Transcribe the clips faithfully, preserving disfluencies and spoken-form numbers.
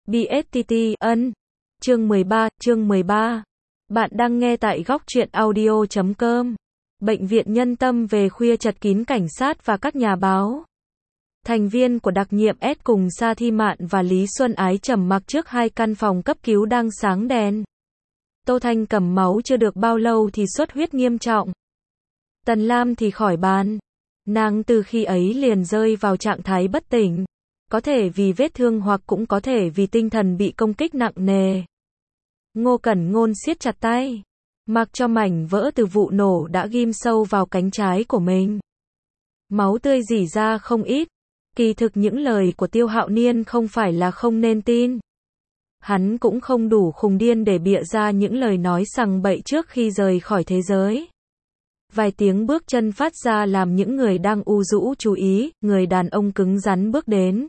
bê ét tê tê, ân. Chương mười ba, chương mười ba. Bạn đang nghe tại góc truyện audio chấm com. Bệnh viện Nhân Tâm về khuya chật kín cảnh sát và các nhà báo. Thành viên của đặc nhiệm S cùng Sa Thi Mạn và Lý Xuân Ái trầm mặc trước hai căn phòng cấp cứu đang sáng đèn. Tô Thanh cầm máu chưa được bao lâu thì xuất huyết nghiêm trọng. Tần Lam thì khỏi bàn. Nàng từ khi ấy liền rơi vào trạng thái bất tỉnh. Có thể vì vết thương hoặc cũng có thể vì tinh thần bị công kích nặng nề. Ngô Cẩn Ngôn siết chặt tay, mặc cho mảnh vỡ từ vụ nổ đã ghim sâu vào cánh trái của mình. Máu tươi rỉ ra không ít. Kỳ thực những lời của Tiêu Hạo Niên không phải là không nên tin. Hắn cũng không đủ khùng điên để bịa ra những lời nói sằng bậy trước khi rời khỏi thế giới. Vài tiếng bước chân phát ra làm những người đang u rũ chú ý, người đàn ông cứng rắn bước đến.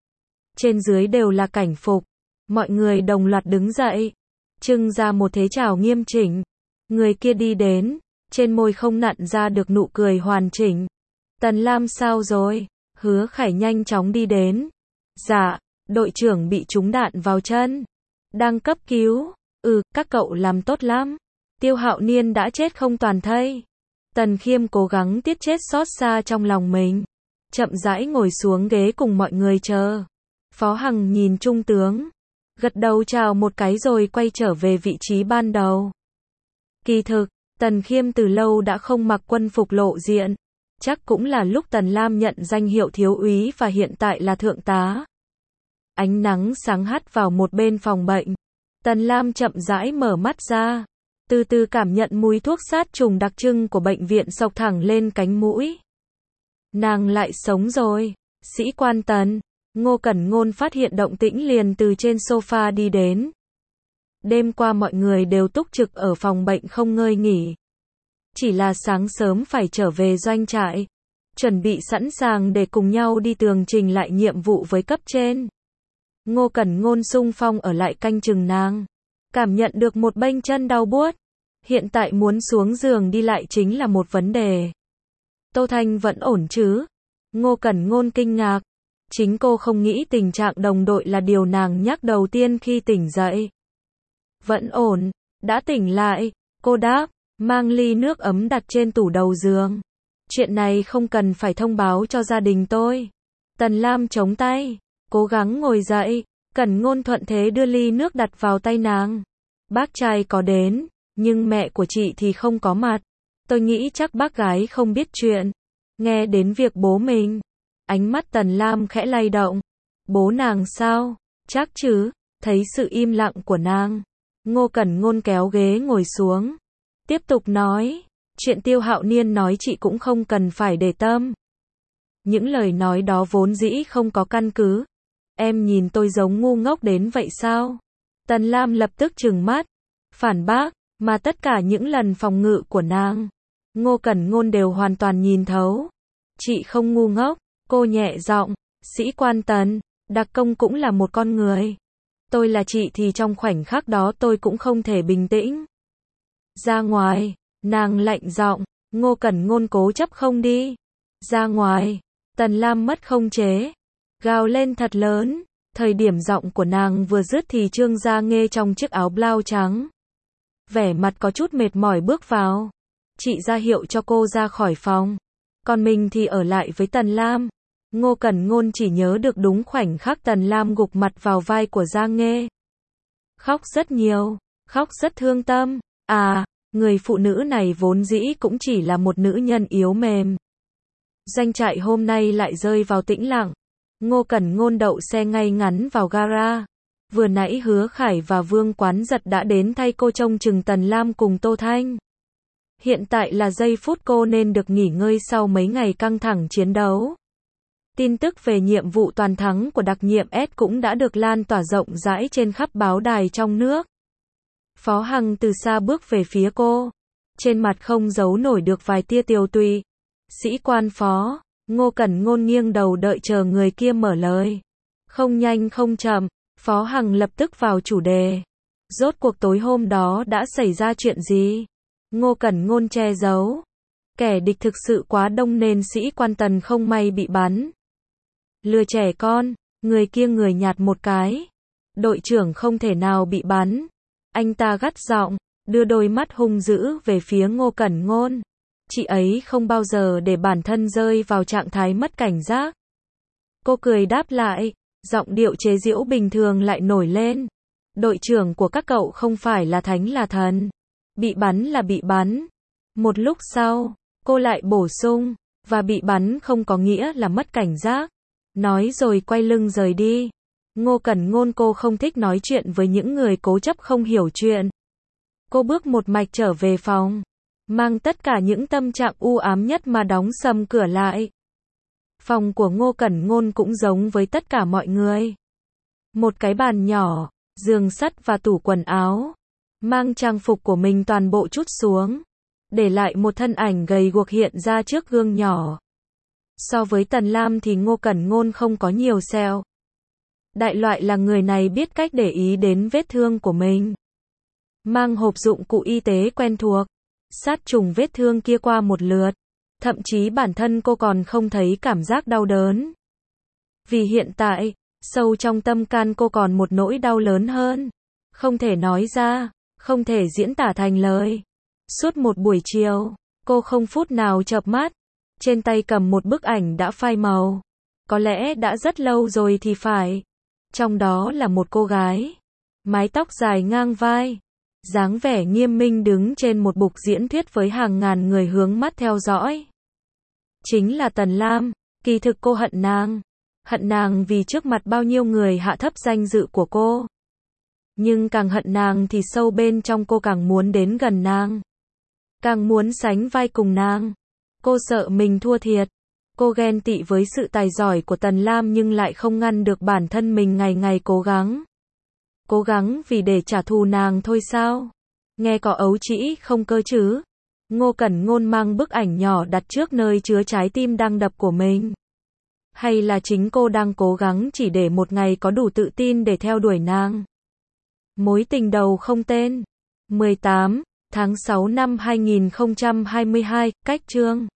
Trên dưới đều là cảnh phục. Mọi người đồng loạt đứng dậy, trưng ra một thế chào nghiêm chỉnh. Người kia đi đến, trên môi không nặn ra được nụ cười hoàn chỉnh. Tần Lam sao rồi? Hứa Khải nhanh chóng đi đến. Dạ, đội trưởng bị trúng đạn vào chân. Đang cấp cứu. Ừ, các cậu làm tốt lắm. Tiêu Hạo Niên đã chết không toàn thây. Tần Khiêm cố gắng tiết chết xót xa trong lòng mình. Chậm rãi ngồi xuống ghế cùng mọi người chờ. Phó Hằng nhìn trung tướng, gật đầu chào một cái rồi quay trở về vị trí ban đầu. Kỳ thực, Tần Khiêm từ lâu đã không mặc quân phục lộ diện. Chắc cũng là lúc Tần Lam nhận danh hiệu thiếu úy và hiện tại là thượng tá. Ánh nắng sáng hắt vào một bên phòng bệnh. Tần Lam chậm rãi mở mắt ra, từ từ cảm nhận mùi thuốc sát trùng đặc trưng của bệnh viện xộc thẳng lên cánh mũi. Nàng lại sống rồi. Sĩ quan Tần. Ngô Cẩn Ngôn phát hiện động tĩnh liền từ trên sofa đi đến. Đêm qua mọi người đều túc trực ở phòng bệnh không ngơi nghỉ. Chỉ là sáng sớm phải trở về doanh trại, chuẩn bị sẵn sàng để cùng nhau đi tường trình lại nhiệm vụ với cấp trên. Ngô Cẩn Ngôn xung phong ở lại canh chừng nàng. Cảm nhận được một bênh chân đau buốt. Hiện tại muốn xuống giường đi lại chính là một vấn đề. Tô Thanh vẫn ổn chứ? Ngô Cẩn Ngôn kinh ngạc. Chính cô không nghĩ tình trạng đồng đội là điều nàng nhắc đầu tiên khi tỉnh dậy. Vẫn ổn, đã tỉnh lại, cô đáp, mang ly nước ấm đặt trên tủ đầu giường. Chuyện này không cần phải thông báo cho gia đình tôi. Tần Lam chống tay, cố gắng ngồi dậy, Cẩn Ngôn thuận thế đưa ly nước đặt vào tay nàng. Bác trai có đến, nhưng mẹ của chị thì không có mặt. Tôi nghĩ chắc bác gái không biết chuyện. Nghe đến việc bố mình, ánh mắt Tần Lam khẽ lay động. Bố nàng sao? Chắc chứ? Thấy sự im lặng của nàng, Ngô Cẩn Ngôn kéo ghế ngồi xuống. Tiếp tục nói, chuyện Tiêu Hạo Niên nói chị cũng không cần phải để tâm. Những lời nói đó vốn dĩ không có căn cứ. Em nhìn tôi giống ngu ngốc đến vậy sao? Tần Lam lập tức trừng mắt, phản bác, mà tất cả những lần phòng ngự của nàng, Ngô Cẩn Ngôn đều hoàn toàn nhìn thấu. Chị không ngu ngốc. Cô nhẹ giọng, sĩ quan Tần, đặc công cũng là một con người. Tôi là chị thì trong khoảnh khắc đó tôi cũng không thể bình tĩnh. Ra ngoài, nàng lạnh giọng, Ngô Cẩn Ngôn cố chấp không đi. Ra ngoài, Tần Lam mất không chế, gào lên thật lớn. Thời điểm giọng của nàng vừa dứt thì Trương Gia Nghê trong chiếc áo blau trắng, vẻ mặt có chút mệt mỏi bước vào. Chị ra hiệu cho cô ra khỏi phòng, còn mình thì ở lại với Tần Lam. Ngô Cẩn Ngôn chỉ nhớ được đúng khoảnh khắc Tần Lam gục mặt vào vai của Gia Nghê. Khóc rất nhiều, khóc rất thương tâm. À, người phụ nữ này vốn dĩ cũng chỉ là một nữ nhân yếu mềm. Doanh trại hôm nay lại rơi vào tĩnh lặng. Ngô Cẩn Ngôn đậu xe ngay ngắn vào gara. Vừa nãy Hứa Khải và Vương Quán Giật đã đến thay cô trông chừng Tần Lam cùng Tô Thanh. Hiện tại là giây phút cô nên được nghỉ ngơi sau mấy ngày căng thẳng chiến đấu. Tin tức về nhiệm vụ toàn thắng của đặc nhiệm S cũng đã được lan tỏa rộng rãi trên khắp báo đài trong nước. Phó Hằng từ xa bước về phía cô. Trên mặt không giấu nổi được vài tia tiều tụy. Sĩ quan Phó. Ngô Cẩn Ngôn nghiêng đầu đợi chờ người kia mở lời. Không nhanh không chậm, Phó Hằng lập tức vào chủ đề. Rốt cuộc tối hôm đó đã xảy ra chuyện gì? Ngô Cẩn Ngôn che giấu. Kẻ địch thực sự quá đông nên sĩ quan Tần không may bị bắn. Lừa trẻ con, người kia người nhạt một cái. Đội trưởng không thể nào bị bắn. Anh ta gắt giọng, đưa đôi mắt hung dữ về phía Ngô Cẩn Ngôn. Chị ấy không bao giờ để bản thân rơi vào trạng thái mất cảnh giác. Cô cười đáp lại, giọng điệu chế giễu bình thường lại nổi lên. Đội trưởng của các cậu không phải là thánh là thần. Bị bắn là bị bắn. Một lúc sau, cô lại bổ sung, và bị bắn không có nghĩa là mất cảnh giác. Nói rồi quay lưng rời đi. Ngô Cẩn Ngôn, cô không thích nói chuyện với những người cố chấp không hiểu chuyện. Cô bước một mạch trở về phòng, mang tất cả những tâm trạng u ám nhất mà đóng sầm cửa lại. Phòng của Ngô Cẩn Ngôn cũng giống với tất cả mọi người. Một cái bàn nhỏ, giường sắt và tủ quần áo. Mang trang phục của mình toàn bộ trút xuống, để lại một thân ảnh gầy guộc hiện ra trước gương nhỏ. So với Tần Lam thì Ngô Cẩn Ngôn không có nhiều sẹo. Đại loại là người này biết cách để ý đến vết thương của mình. Mang hộp dụng cụ y tế quen thuộc, sát trùng vết thương kia qua một lượt. Thậm chí bản thân cô còn không thấy cảm giác đau đớn. Vì hiện tại, sâu trong tâm can cô còn một nỗi đau lớn hơn. Không thể nói ra, không thể diễn tả thành lời. Suốt một buổi chiều, cô không phút nào chợp mắt. Trên tay cầm một bức ảnh đã phai màu. Có lẽ đã rất lâu rồi thì phải. Trong đó là một cô gái. Mái tóc dài ngang vai. Dáng vẻ nghiêm minh đứng trên một bục diễn thuyết với hàng ngàn người hướng mắt theo dõi. Chính là Tần Lam. Kỳ thực cô hận nàng. Hận nàng vì trước mặt bao nhiêu người hạ thấp danh dự của cô. Nhưng càng hận nàng thì sâu bên trong cô càng muốn đến gần nàng. Càng muốn sánh vai cùng nàng. Cô sợ mình thua thiệt. Cô ghen tị với sự tài giỏi của Tần Lam nhưng lại không ngăn được bản thân mình ngày ngày cố gắng. Cố gắng vì để trả thù nàng thôi sao? Nghe có ấu trĩ không cơ chứ? Ngô Cẩn Ngôn mang bức ảnh nhỏ đặt trước nơi chứa trái tim đang đập của mình. Hay là chính cô đang cố gắng chỉ để một ngày có đủ tự tin để theo đuổi nàng? Mối tình đầu không tên. mười tám tháng sáu năm hai nghìn không trăm hai mươi hai, cách chương